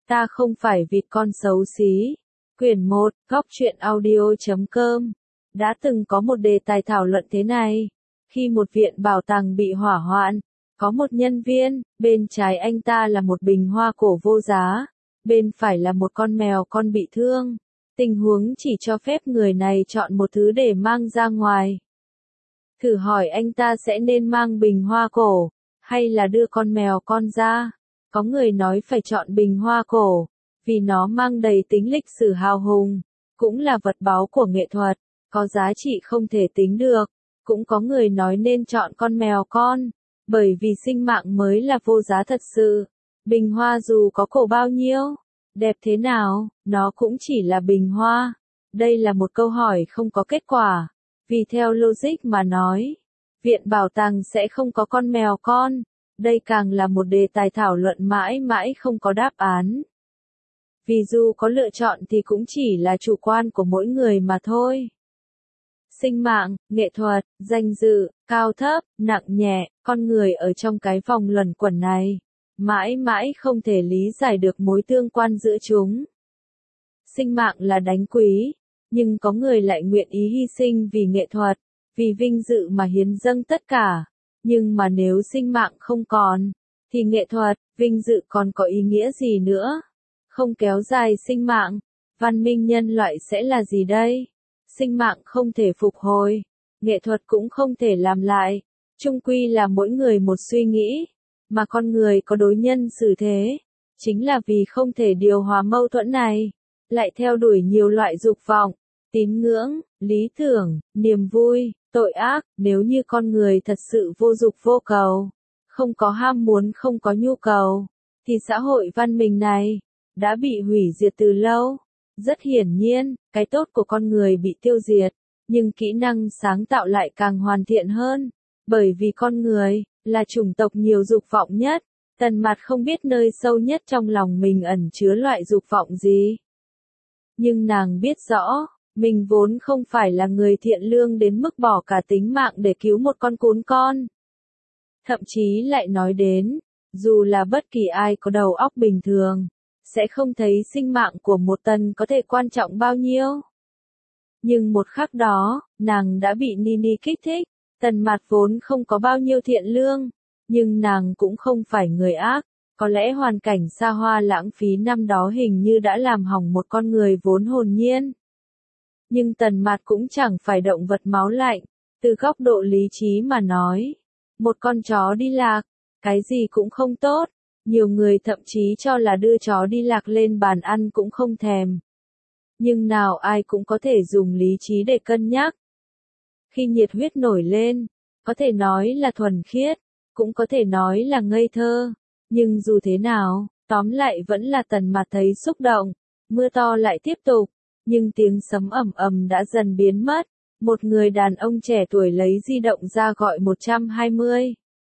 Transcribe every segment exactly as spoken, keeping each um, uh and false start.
Ta không phải vịt con xấu xí. Quyển một, góc truyện audio chấm com. Đã từng có một đề tài thảo luận thế này. Khi một viện bảo tàng bị hỏa hoạn, có một nhân viên, bên trái anh ta là một bình hoa cổ vô giá, bên phải là một con mèo con bị thương. Tình huống chỉ cho phép người này chọn một thứ để mang ra ngoài. Thử hỏi anh ta sẽ nên mang bình hoa cổ, hay là đưa con mèo con ra? Có người nói phải chọn bình hoa cổ, vì nó mang đầy tính lịch sử hào hùng, cũng là vật báu của nghệ thuật, có giá trị không thể tính được. Cũng có người nói nên chọn con mèo con, bởi vì sinh mạng mới là vô giá thật sự. Bình hoa dù có cổ bao nhiêu, đẹp thế nào, nó cũng chỉ là bình hoa. Đây là một câu hỏi không có kết quả, vì theo logic mà nói, viện bảo tàng sẽ không có con mèo con. Đây càng là một đề tài thảo luận mãi mãi không có đáp án. Vì dù có lựa chọn thì cũng chỉ là chủ quan của mỗi người mà thôi. Sinh mạng, nghệ thuật, danh dự, cao thấp, nặng nhẹ, con người ở trong cái vòng luẩn quẩn này, mãi mãi không thể lý giải được mối tương quan giữa chúng. Sinh mạng là đáng quý, nhưng có người lại nguyện ý hy sinh vì nghệ thuật, vì vinh dự mà hiến dâng tất cả. Nhưng mà nếu sinh mạng không còn, thì nghệ thuật, vinh dự còn có ý nghĩa gì nữa? Không kéo dài sinh mạng, văn minh nhân loại sẽ là gì đây? Sinh mạng không thể phục hồi, nghệ thuật cũng không thể làm lại, chung quy là mỗi người một suy nghĩ, mà con người có đối nhân xử thế, chính là vì không thể điều hòa mâu thuẫn này, lại theo đuổi nhiều loại dục vọng, tín ngưỡng, lý tưởng, niềm vui, tội ác. Nếu như con người thật sự vô dục vô cầu, không có ham muốn, không có nhu cầu, thì xã hội văn minh này đã bị hủy diệt từ lâu. Rất hiển nhiên, cái tốt của con người bị tiêu diệt, nhưng kỹ năng sáng tạo lại càng hoàn thiện hơn, bởi vì con người là chủng tộc nhiều dục vọng nhất. Tần Mạt không biết nơi sâu nhất trong lòng mình ẩn chứa loại dục vọng gì, nhưng nàng biết rõ, mình vốn không phải là người thiện lương đến mức bỏ cả tính mạng để cứu một con cún con. Thậm chí lại nói đến, dù là bất kỳ ai có đầu óc bình thường, sẽ không thấy sinh mạng của một tần có thể quan trọng bao nhiêu. Nhưng một khắc đó, nàng đã bị Nini kích thích. Tần Mạt vốn không có bao nhiêu thiện lương, nhưng nàng cũng không phải người ác. Có lẽ hoàn cảnh xa hoa lãng phí năm đó hình như đã làm hỏng một con người vốn hồn nhiên. Nhưng Tần Mạt cũng chẳng phải động vật máu lạnh. Từ góc độ lý trí mà nói, một con chó đi lạc, cái gì cũng không tốt. Nhiều người thậm chí cho là đưa chó đi lạc lên bàn ăn cũng không thèm. Nhưng nào ai cũng có thể dùng lý trí để cân nhắc. Khi nhiệt huyết nổi lên, có thể nói là thuần khiết, cũng có thể nói là ngây thơ. Nhưng dù thế nào, tóm lại vẫn là Tần Mạt thấy xúc động. Mưa to lại tiếp tục, nhưng tiếng sấm ầm ầm đã dần biến mất. Một người đàn ông trẻ tuổi lấy di động ra gọi một hai không.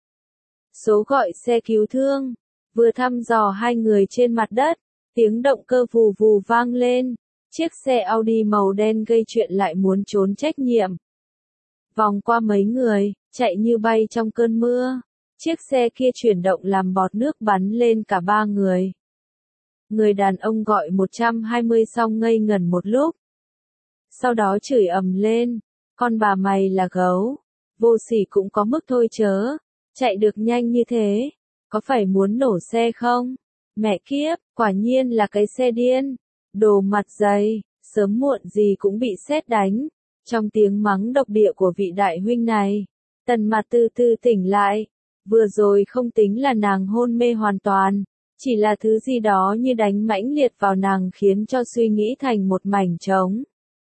Số gọi xe cứu thương. Vừa thăm dò hai người trên mặt đất, tiếng động cơ vù vù vang lên. Chiếc xe Audi màu đen gây chuyện lại muốn trốn trách nhiệm. Vòng qua mấy người, chạy như bay trong cơn mưa. Chiếc xe kia chuyển động làm bọt nước bắn lên cả ba người. Người đàn ông gọi một hai không xong ngây ngẩn một lúc. Sau đó chửi ầm lên, con bà mày là gấu, vô sỉ cũng có mức thôi chớ, chạy được nhanh như thế, có phải muốn nổ xe không? Mẹ kiếp, quả nhiên là cái xe điên, đồ mặt dày, sớm muộn gì cũng bị sét đánh. Trong tiếng mắng độc địa của vị đại huynh này, Tần Mạt từ từ tỉnh lại. Vừa rồi không tính là nàng hôn mê hoàn toàn, chỉ là thứ gì đó như đánh mãnh liệt vào nàng khiến cho suy nghĩ thành một mảnh trống.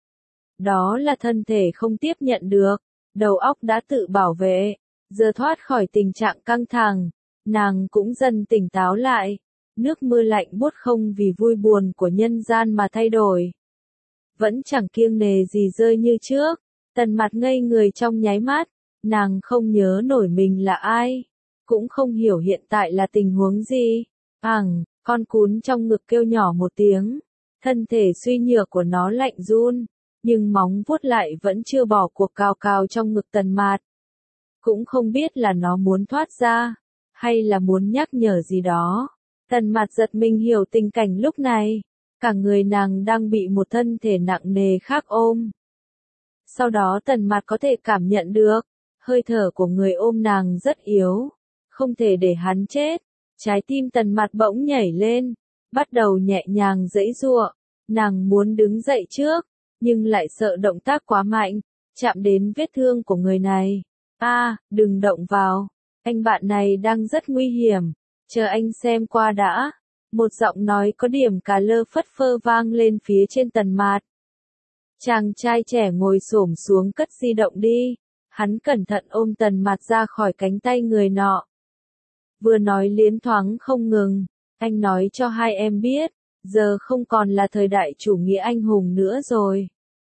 Đó là thân thể không tiếp nhận được, đầu óc đã tự bảo vệ, giờ thoát khỏi tình trạng căng thẳng, nàng cũng dần tỉnh táo lại. Nước mưa lạnh buốt không vì vui buồn của nhân gian mà thay đổi. Vẫn chẳng kiêng nề gì rơi như trước. Tần Mạt ngây người trong nháy mắt, nàng không nhớ nổi mình là ai, cũng không hiểu hiện tại là tình huống gì. Ằng, con cún trong ngực kêu nhỏ một tiếng, thân thể suy nhược của nó lạnh run, nhưng móng vuốt lại vẫn chưa bỏ cuộc cào cào trong ngực Tần Mạt. Cũng không biết là nó muốn thoát ra, hay là muốn nhắc nhở gì đó. Tần Mạt giật mình hiểu tình cảnh lúc này, cả người nàng đang bị một thân thể nặng nề khác ôm. Sau đó Tần Mạt có thể cảm nhận được, hơi thở của người ôm nàng rất yếu, không thể để hắn chết. Trái tim Tần Mạt bỗng nhảy lên, bắt đầu nhẹ nhàng giãy giụa, nàng muốn đứng dậy trước, nhưng lại sợ động tác quá mạnh, chạm đến vết thương của người này. A, à, đừng động vào, anh bạn này đang rất nguy hiểm, chờ anh xem qua đã. Một giọng nói có điểm cà lơ phất phơ vang lên phía trên Tần Mạt. Chàng trai trẻ ngồi xổm xuống cất di động đi, hắn cẩn thận ôm Tần Mạt ra khỏi cánh tay người nọ. Vừa nói liến thoáng không ngừng, anh nói cho hai em biết, giờ không còn là thời đại chủ nghĩa anh hùng nữa rồi.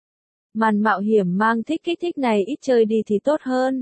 Màn mạo hiểm mang thích kích thích này ít chơi đi thì tốt hơn.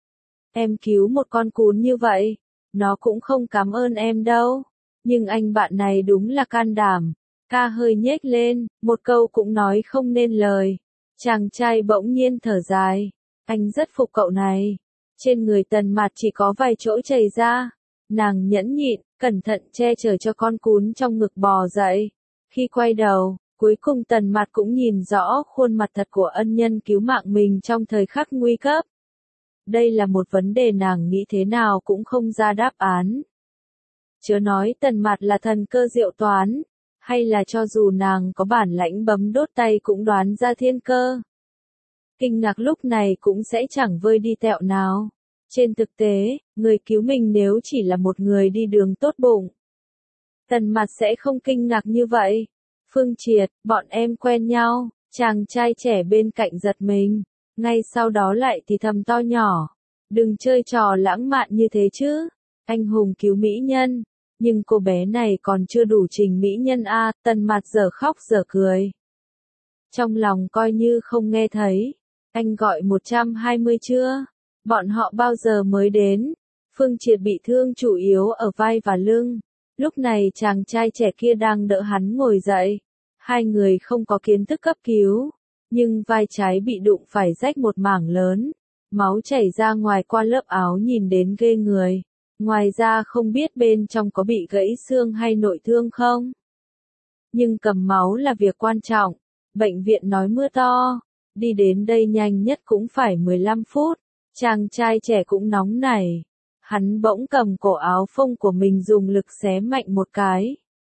Em cứu một con cún như vậy, nó cũng không cảm ơn em đâu. Nhưng anh bạn này đúng là can đảm. Ca hơi nhếch lên, một câu cũng nói không nên lời. Chàng trai bỗng nhiên thở dài. Anh rất phục cậu này. Trên người Tần Mạt chỉ có vài chỗ chảy ra. Nàng nhẫn nhịn, cẩn thận che chở cho con cún trong ngực bò dậy. Khi quay đầu, cuối cùng Tần Mạt cũng nhìn rõ khuôn mặt thật của ân nhân cứu mạng mình trong thời khắc nguy cấp. Đây là một vấn đề nàng nghĩ thế nào cũng không ra đáp án. Chớ nói Tần Mạt là thần cơ diệu toán, hay là cho dù nàng có bản lãnh bấm đốt tay cũng đoán ra thiên cơ. Kinh ngạc lúc này cũng sẽ chẳng vơi đi tẹo nào. Trên thực tế, người cứu mình nếu chỉ là một người đi đường tốt bụng, Tần Mạt sẽ không kinh ngạc như vậy. Phương Triệt, bọn em quen nhau, chàng trai trẻ bên cạnh giật mình, ngay sau đó lại thì thầm to nhỏ. Đừng chơi trò lãng mạn như thế chứ, anh hùng cứu mỹ nhân. Nhưng cô bé này còn chưa đủ trình mỹ nhân a, à, Tần Mạt giờ khóc giờ cười. Trong lòng coi như không nghe thấy. Anh gọi một trăm hai mươi chưa? Bọn họ bao giờ mới đến? Phương Triệt bị thương chủ yếu ở vai và lưng. Lúc này chàng trai trẻ kia đang đỡ hắn ngồi dậy. Hai người không có kiến thức cấp cứu. Nhưng vai trái bị đụng phải rách một mảng lớn. Máu chảy ra ngoài qua lớp áo nhìn đến ghê người. Ngoài ra không biết bên trong có bị gãy xương hay nội thương không? Nhưng cầm máu là việc quan trọng. Bệnh viện nói mưa to. Đi đến đây nhanh nhất cũng phải mười lăm phút. Chàng trai trẻ cũng nóng nảy. Hắn bỗng cầm cổ áo phông của mình dùng lực xé mạnh một cái.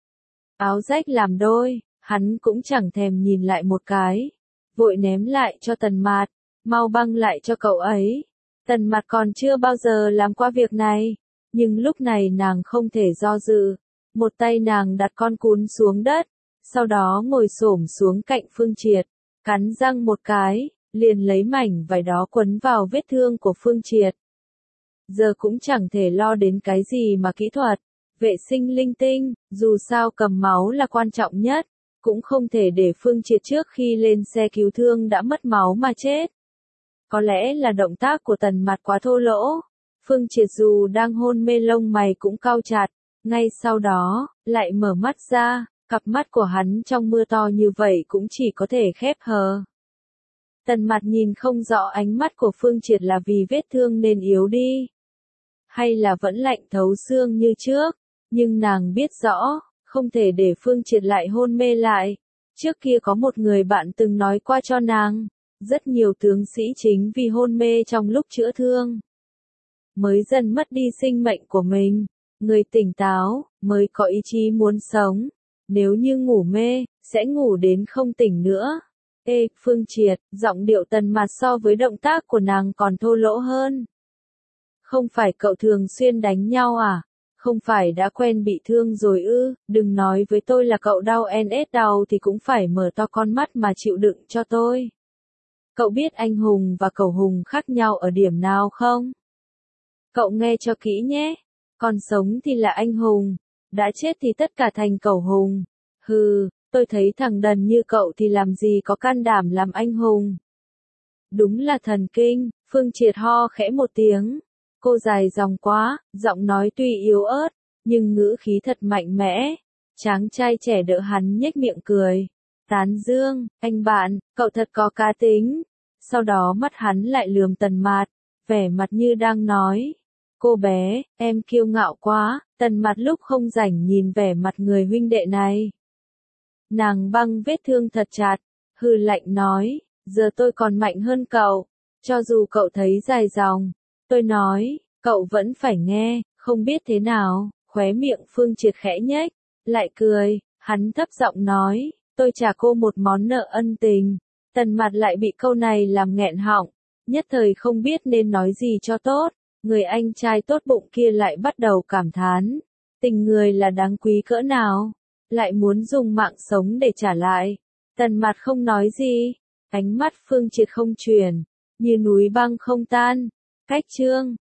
Áo rách làm đôi, hắn cũng chẳng thèm nhìn lại một cái. Vội ném lại cho Tần Mạt. Mau băng lại cho cậu ấy. Tần Mạt còn chưa bao giờ làm qua việc này. Nhưng lúc này nàng không thể do dự. Một tay nàng đặt con cún xuống đất. Sau đó ngồi xổm xuống cạnh Phương Triệt. Cắn răng một cái, liền lấy mảnh vải đó quấn vào vết thương của Phương Triệt. Giờ cũng chẳng thể lo đến cái gì mà kỹ thuật, vệ sinh linh tinh, dù sao cầm máu là quan trọng nhất. Cũng không thể để Phương Triệt trước khi lên xe cứu thương đã mất máu mà chết. Có lẽ là động tác của Tần Mạt quá thô lỗ. Phương Triệt dù đang hôn mê lông mày cũng cau chặt, ngay sau đó, lại mở mắt ra, cặp mắt của hắn trong mưa to như vậy cũng chỉ có thể khép hờ. Tần Mạt nhìn không rõ ánh mắt của Phương Triệt là vì vết thương nên yếu đi, hay là vẫn lạnh thấu xương như trước, nhưng nàng biết rõ, không thể để Phương Triệt lại hôn mê lại. Trước kia có một người bạn từng nói qua cho nàng, rất nhiều tướng sĩ chính vì hôn mê trong lúc chữa thương mới dần mất đi sinh mệnh của mình. Người tỉnh táo, mới có ý chí muốn sống. Nếu như ngủ mê, sẽ ngủ đến không tỉnh nữa. Ê, Phương Triệt, giọng điệu Tần Mạt so với động tác của nàng còn thô lỗ hơn. Không phải cậu thường xuyên đánh nhau à? Không phải đã quen bị thương rồi ư? Đừng nói với tôi là cậu đau en ét đau thì cũng phải mở to con mắt mà chịu đựng cho tôi. Cậu biết anh hùng và cẩu hùng khác nhau ở điểm nào không? Cậu nghe cho kỹ nhé. Còn sống thì là anh hùng, đã chết thì tất cả thành cẩu hùng. Hừ, tôi thấy thằng đần như cậu thì làm gì có can đảm làm anh hùng. Đúng là thần kinh, Phương Triệt ho khẽ một tiếng. Cô dài dòng quá, giọng nói tuy yếu ớt, nhưng ngữ khí thật mạnh mẽ. Chàng trai trẻ đỡ hắn nhếch miệng cười. Tán dương, anh bạn, cậu thật có cá tính. Sau đó mắt hắn lại lườm Tần Mạt, vẻ mặt như đang nói. Cô bé, em kiêu ngạo quá, Tần Mặt lúc không rảnh nhìn vẻ mặt người huynh đệ này. Nàng băng vết thương thật chặt, hừ lạnh nói, giờ tôi còn mạnh hơn cậu, cho dù cậu thấy dài dòng. Tôi nói, cậu vẫn phải nghe, không biết thế nào, khóe miệng Phương Triệt khẽ nhếch, lại cười, hắn thấp giọng nói, tôi trả cô một món nợ ân tình. Tần Mặt lại bị câu này làm nghẹn họng, nhất thời không biết nên nói gì cho tốt. Người anh trai tốt bụng kia lại bắt đầu cảm thán, tình người là đáng quý cỡ nào, lại muốn dùng mạng sống để trả lại. Tần Mặt không nói gì, ánh mắt Phương Triệt không chuyển, như núi băng không tan. Cách chương